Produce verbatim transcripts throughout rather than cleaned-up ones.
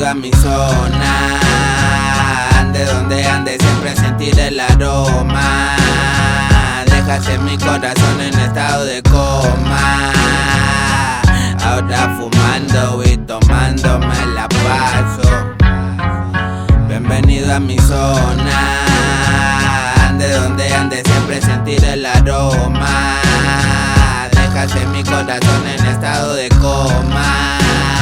a mi zona. Ande donde ande, siempre sentir el aroma. Dejaste mi corazón en estado de coma. Ahora fumando y tomándome la paso. Bienvenido a mi zona. Ande donde ande, siempre sentir el aroma. Dejaste mi corazón en estado de coma.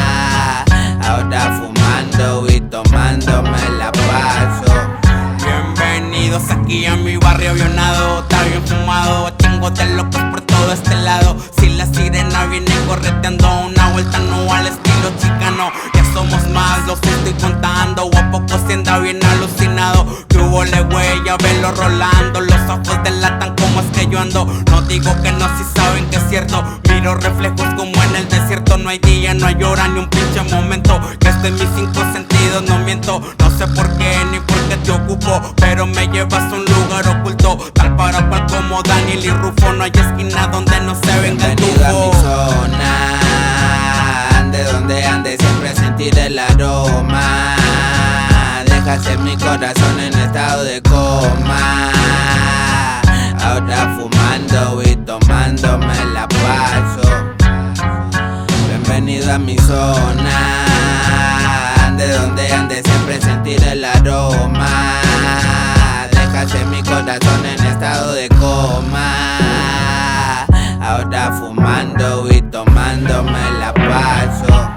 Ahora fumando y tomándome la paso. Bienvenidos aquí a mi barrio avionado. Está bien fumado, chingo de locos por todo este lado. Si la sirena viene correteando una vuelta no al estilo chicano. Ya somos más, los estoy contando. O a poco se anda bien alucinado. Que hubo le güey, ya velo rolando. Los ojos delatan como es que yo ando. No digo que no, si saben que es cierto. Miro reflejos como en el desierto. No hay día, no hay hora, ni un pinche momento. Que estoy en mis cinco sentidos, no miento. No sé por qué ni por qué te ocupo, pero me llevas a un lugar oculto. Tal para cual como Daniel y Rufo. No hay esquina donde no se venga el Bienvenido a mi tufo. zona. Ande donde ande, siempre sentir el aroma. Dejaste mi corazón en estado de coma. Ahora fumando y tomándome la paso. Bienvenido a mi zona. Ande donde ande, siempre sentir el aroma. Dejaste mi corazón en estado de coma. Ahora fumando y tomándome la paso.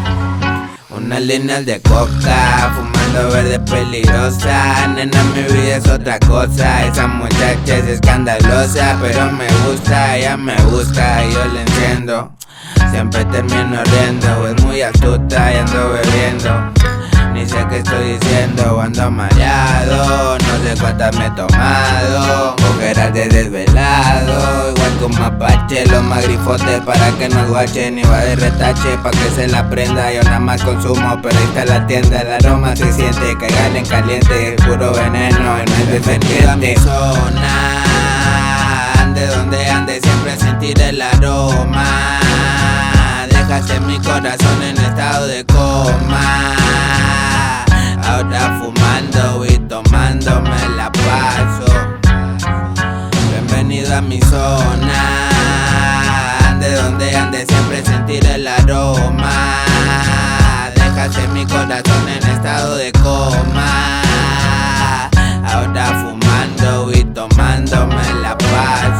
Unas líneas de coca, fumando verde peligrosa. Nena, mi vida es otra cosa. Esa muchacha es escandalosa, pero me gusta, ella me busca y yo le enciendo. Siempre termino riendo, es muy astuta y ando bebiendo. Ni sé qué estoy diciendo, ando mareado. No sé cuántas me he tomado, ojeras de desvelado. Igual que un mapache, los más grifotes para que no guachen. Y va de retache pa' que se la prenda. Yo nada más consumo, pero ahí está la tienda. El aroma se siente, caigan en caliente. Es puro veneno y no es defendiente. A mi zona, ande donde ande, siempre sentir el aroma. Dejaste mi corazón en estado de coma. Ahora fumando y tomándome la paso. Bienvenido a mi zona. Ande donde ande, siempre sentir el aroma. Dejaste mi corazón en estado de coma. Ahora fumando y tomándome la paso.